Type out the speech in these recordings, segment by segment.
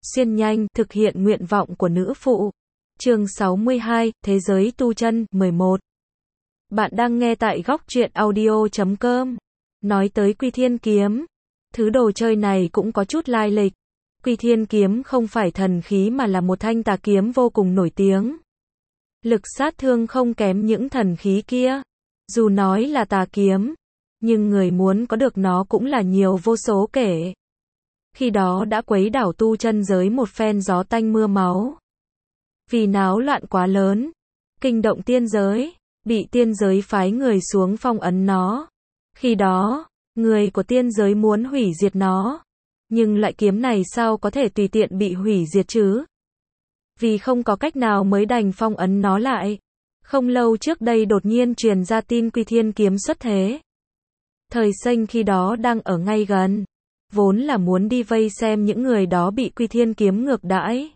xuyên nhanh, thực hiện nguyện vọng của nữ phụ. Chương 62, Thế giới tu chân, 11. Bạn đang nghe tại góc truyện audio.com. Nói tới Quy Thiên Kiếm, thứ đồ chơi này cũng có chút lai lịch. Quy Thiên Kiếm không phải thần khí mà là một thanh tà kiếm vô cùng nổi tiếng. Lực sát thương không kém những thần khí kia. Dù nói là tà kiếm, nhưng người muốn có được nó cũng là nhiều vô số kể. Khi đó đã quấy đảo tu chân giới một phen gió tanh mưa máu. Vì náo loạn quá lớn, kinh động tiên giới, bị tiên giới phái người xuống phong ấn nó. Khi đó, người của tiên giới muốn hủy diệt nó. Nhưng loại kiếm này sao có thể tùy tiện bị hủy diệt chứ? Vì không có cách nào mới đành phong ấn nó lại. Không lâu trước đây đột nhiên truyền ra tin Quy Thiên Kiếm xuất thế. Thời Xanh khi đó đang ở ngay gần. Vốn là muốn đi vây xem những người đó bị Quy Thiên Kiếm ngược đãi.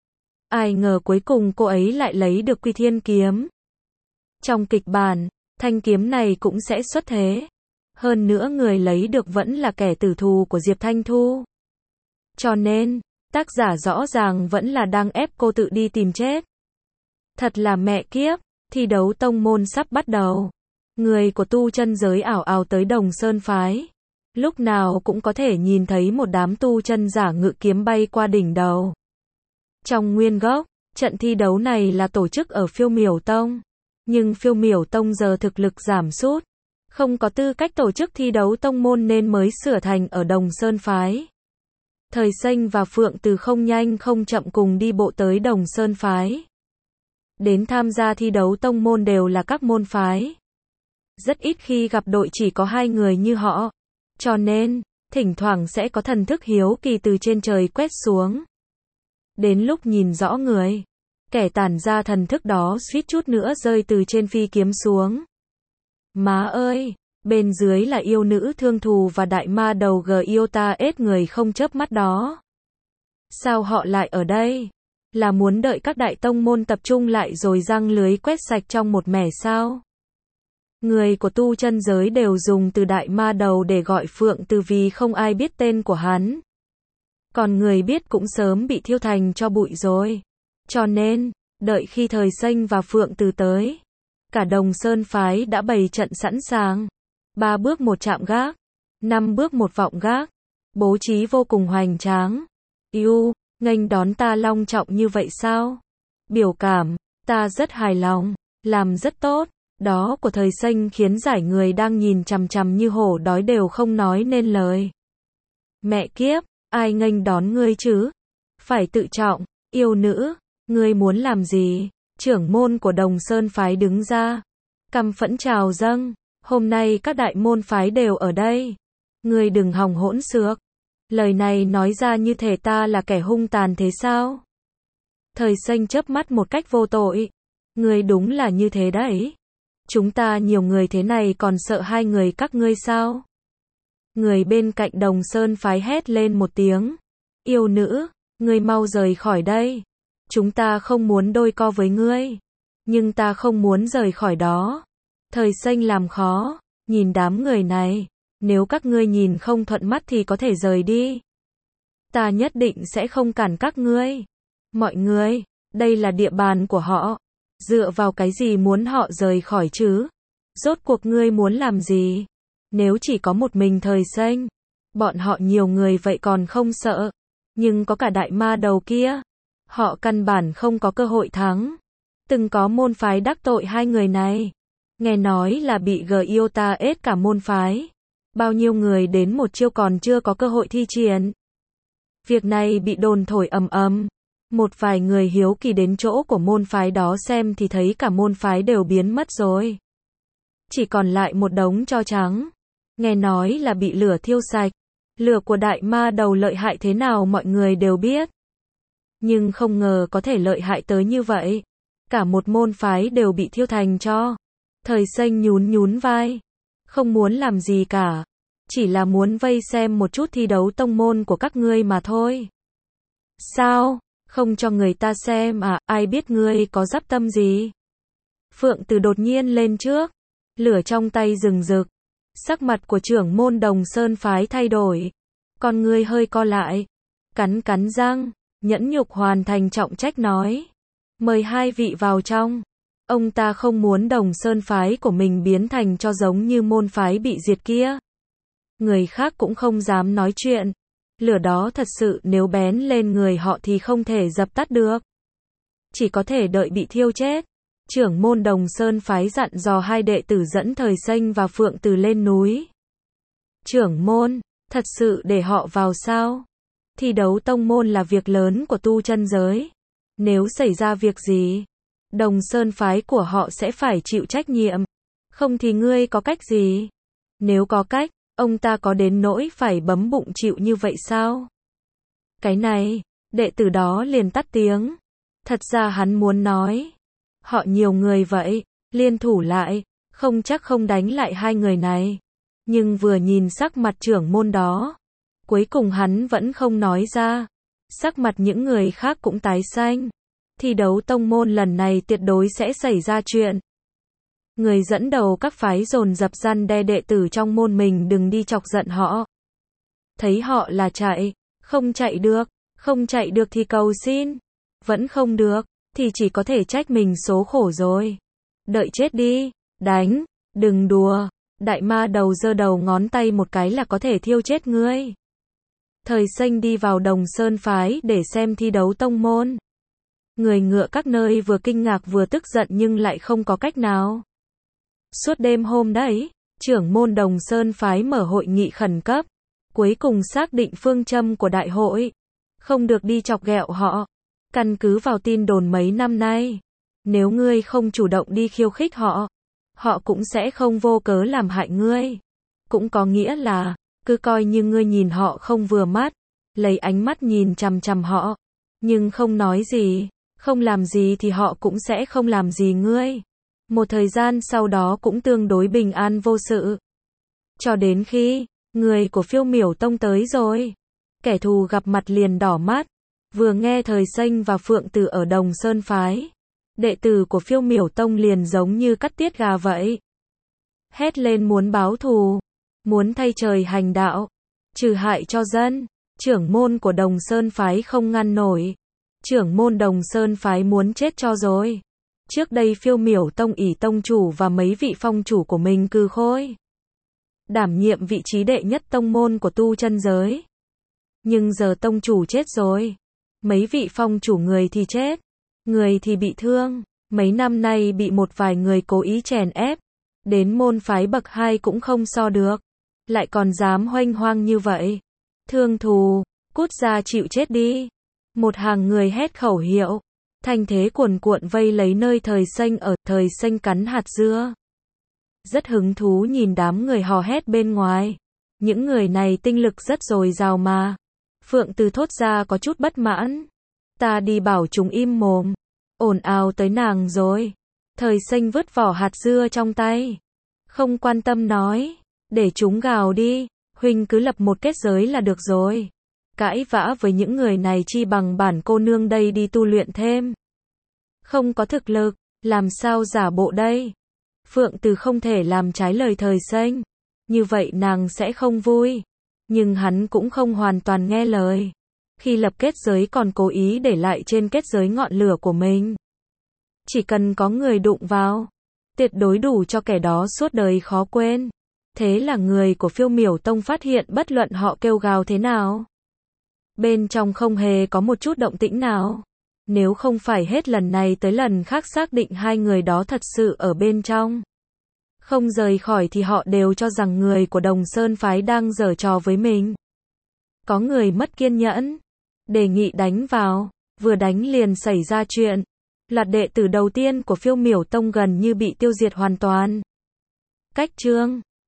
Ai ngờ cuối cùng cô ấy lại lấy được Quy Thiên Kiếm. Trong kịch bản, thanh kiếm này cũng sẽ xuất thế. Hơn nữa người lấy được vẫn là kẻ tử thù của Diệp Thanh Thu. Cho nên, tác giả rõ ràng vẫn là đang ép cô tự đi tìm chết. Thật là mẹ kiếp, thi đấu tông môn sắp bắt đầu. Người của tu chân giới ảo ảo tới Đồng Sơn Phái. Lúc nào cũng có thể nhìn thấy một đám tu chân giả ngự kiếm bay qua đỉnh đầu. Trong nguyên gốc, trận thi đấu này là tổ chức ở Phiêu Miểu Tông. Nhưng Phiêu Miểu Tông giờ thực lực giảm sút, không có tư cách tổ chức thi đấu tông môn nên mới sửa thành ở Đồng Sơn Phái. Thời Xanh và Phượng Từ không nhanh không chậm cùng đi bộ tới Đồng Sơn Phái. Đến tham gia thi đấu tông môn đều là các môn phái. Rất ít khi gặp đội chỉ có 2 người như họ. Cho nên, thỉnh thoảng sẽ có thần thức hiếu kỳ từ trên trời quét xuống. Đến lúc nhìn rõ người, kẻ tản ra thần thức đó suýt chút nữa rơi từ trên phi kiếm xuống. Má ơi, bên dưới là yêu nữ thương thù và đại ma đầu Giota ết người không chớp mắt đó. Sao họ lại ở đây? Là muốn đợi các đại tông môn tập trung lại rồi giăng lưới quét sạch trong một mẻ sao? Người của tu chân giới đều dùng từ đại ma đầu để gọi Phượng Từ vì không ai biết tên của hắn. Còn người biết cũng sớm bị thiêu thành cho bụi rồi. Cho nên, đợi khi Thời Xanh và Phượng Từ tới, cả Đồng Sơn Phái đã bày trận sẵn sàng. 3 bước một chạm gác, 5 bước một vọng gác, bố trí vô cùng hoành tráng. Yêu, nghênh đón ta long trọng như vậy sao? Biểu cảm, ta rất hài lòng, làm rất tốt. Đó của Thời Xanh khiến giải người đang nhìn chằm chằm như hổ đói đều không nói nên lời. Mẹ kiếp, ai nghênh đón ngươi chứ? Phải tự trọng, yêu nữ, ngươi muốn làm gì? Trưởng môn của Đồng Sơn Phái đứng ra, căm phẫn trào dâng, hôm nay các đại môn phái đều ở đây. Ngươi đừng hòng hỗn xược. Lời này nói ra như thể ta là kẻ hung tàn thế sao? Thời Xanh chớp mắt một cách vô tội. Ngươi đúng là như thế đấy. Chúng ta nhiều người thế này còn sợ 2 người các ngươi sao? Người bên cạnh Đồng Sơn Phái hét lên một tiếng. Yêu nữ, ngươi mau rời khỏi đây. Chúng ta không muốn đôi co với ngươi. Nhưng ta không muốn rời khỏi đó. Thời Xanh làm khó. Nhìn đám người này. Nếu các ngươi nhìn không thuận mắt thì có thể rời đi. Ta nhất định sẽ không cản các ngươi. Mọi người, đây là địa bàn của họ. Dựa vào cái gì muốn họ rời khỏi chứ? Rốt cuộc ngươi muốn làm gì? Nếu chỉ có một mình Thời Xanh, bọn họ nhiều người vậy còn không sợ. Nhưng có cả đại ma đầu kia. Họ căn bản không có cơ hội thắng. Từng có môn phái đắc tội 2 người này. Nghe nói là bị Giota ết cả môn phái. Bao nhiêu người đến một chiêu còn chưa có cơ hội thi triển. Việc này bị đồn thổi ầm ầm. Một vài người hiếu kỳ đến chỗ của môn phái đó xem thì thấy cả môn phái đều biến mất rồi. Chỉ còn lại một đống tro trắng. Nghe nói là bị lửa thiêu sạch. Lửa của đại ma đầu lợi hại thế nào mọi người đều biết. Nhưng không ngờ có thể lợi hại tới như vậy. Cả một môn phái đều bị thiêu thành tro. Thời Xanh nhún nhún vai. Không muốn làm gì cả. Chỉ là muốn vây xem một chút thi đấu tông môn của các ngươi mà thôi. Sao? Không cho người ta xem à? Ai biết ngươi có dắp tâm gì? Phượng Từ đột nhiên lên trước. Lửa trong tay rừng rực. Sắc mặt của trưởng môn Đồng Sơn Phái thay đổi. Con ngươi hơi co lại. Cắn cắn răng. nhẫn nhục hoàn thành trọng trách nói. Mời hai vị vào trong. Ông ta không muốn Đồng Sơn phái của mình biến thành cho giống như môn phái bị diệt kia. Người khác cũng không dám nói chuyện. Lửa đó thật sự nếu bén lên người họ thì không thể dập tắt được. Chỉ có thể đợi bị thiêu chết. Trưởng môn Đồng Sơn phái dặn dò hai đệ tử dẫn Thời Xanh và Phượng Từ lên núi. Trưởng môn, thật sự để họ vào sao? Thi đấu tông môn là việc lớn của tu chân giới. Nếu xảy ra việc gì, Đồng Sơn phái của họ sẽ phải chịu trách nhiệm. Không thì ngươi có cách gì? Nếu có cách, ông ta có đến nỗi phải bấm bụng chịu như vậy sao? Cái này, đệ tử đó liền tắt tiếng. Thật ra hắn muốn nói. Họ nhiều người vậy, liên thủ lại, không chắc không đánh lại hai người này. Nhưng vừa nhìn sắc mặt trưởng môn đó, cuối cùng hắn vẫn không nói ra. Sắc mặt những người khác cũng tái xanh. Thi đấu tông môn lần này tuyệt đối sẽ xảy ra chuyện. Người dẫn đầu các phái dồn dập răn đe đệ tử trong môn mình đừng đi chọc giận họ. Thấy họ là chạy, không chạy được thì cầu xin. Vẫn không được, thì chỉ có thể trách mình số khổ rồi. Đợi chết đi, đánh, đừng đùa. Đại ma đầu giơ đầu ngón tay một cái là có thể thiêu chết ngươi. Thời Xanh đi vào Đồng Sơn phái để xem thi đấu tông môn. Người ngựa các nơi vừa kinh ngạc vừa tức giận nhưng lại không có cách nào. Suốt đêm hôm đấy, trưởng môn Đồng Sơn phái mở hội nghị khẩn cấp. Cuối cùng xác định phương châm của đại hội. Không được đi chọc ghẹo họ. Căn cứ vào tin đồn mấy năm nay. Nếu ngươi không chủ động đi khiêu khích họ, họ cũng sẽ không vô cớ làm hại ngươi. Cũng có nghĩa là, cứ coi như ngươi nhìn họ không vừa mắt, lấy ánh mắt nhìn chằm chằm họ, nhưng không nói gì, không làm gì thì họ cũng sẽ không làm gì ngươi. Một thời gian sau đó cũng tương đối bình an vô sự. Cho đến khi, người của Phiêu Miểu Tông tới rồi. Kẻ thù gặp mặt liền đỏ mắt. Vừa nghe Thời Xanh và Phượng Từ ở Đồng Sơn phái, đệ tử của Phiêu Miểu Tông liền giống như cắt tiết gà vậy. Hét lên muốn báo thù, muốn thay trời hành đạo, trừ hại cho dân. Trưởng môn của Đồng Sơn phái không ngăn nổi. Trưởng môn Đồng Sơn phái muốn chết cho rồi. Trước đây Phiêu Miểu Tông ỷ tông chủ và mấy vị phong chủ của mình cừ khôi, đảm nhiệm vị trí đệ nhất tông môn của tu chân giới. Nhưng giờ tông chủ chết rồi. Mấy vị phong chủ người thì chết, người thì bị thương. Mấy năm nay bị một vài người cố ý chèn ép. Đến môn phái bậc 2 cũng không so được. Lại còn dám hoanh hoang như vậy. Thương thù, cút ra chịu chết đi. Một hàng người hét khẩu hiệu. Thanh thế cuồn cuộn vây lấy nơi Thời Xanh ở. Thời Xanh cắn hạt dưa. Rất hứng thú nhìn đám người hò hét bên ngoài. Những người này tinh lực rất dồi dào mà. Phượng Từ thốt ra có chút bất mãn. Ta đi bảo chúng im mồm. Ồn ào tới nàng rồi. Thời Xanh vứt vỏ hạt dưa trong tay. Không quan tâm nói. Để chúng gào đi. Huynh cứ lập một kết giới là được rồi. Cãi vã với những người này chi bằng bản cô nương đây đi tu luyện thêm. Không có thực lực, làm sao giả bộ đây? Phượng Từ không thể làm trái lời Thời Xanh. Như vậy nàng sẽ không vui. Nhưng hắn cũng không hoàn toàn nghe lời. Khi lập kết giới còn cố ý để lại trên kết giới ngọn lửa của mình. Chỉ cần có người đụng vào, tuyệt đối đủ cho kẻ đó suốt đời khó quên. Thế là người của Phiêu Miểu Tông phát hiện bất luận họ kêu gào thế nào, bên trong không hề có một chút động tĩnh nào. Nếu không phải hết lần này tới lần khác xác định hai người đó thật sự ở bên trong, không rời khỏi thì họ đều cho rằng người của Đồng Sơn phái đang giở trò với mình. Có người mất kiên nhẫn, đề nghị đánh vào, vừa đánh liền xảy ra chuyện. Loạt đệ tử đầu tiên của Phiêu Miểu Tông gần như bị tiêu diệt hoàn toàn. Cách chương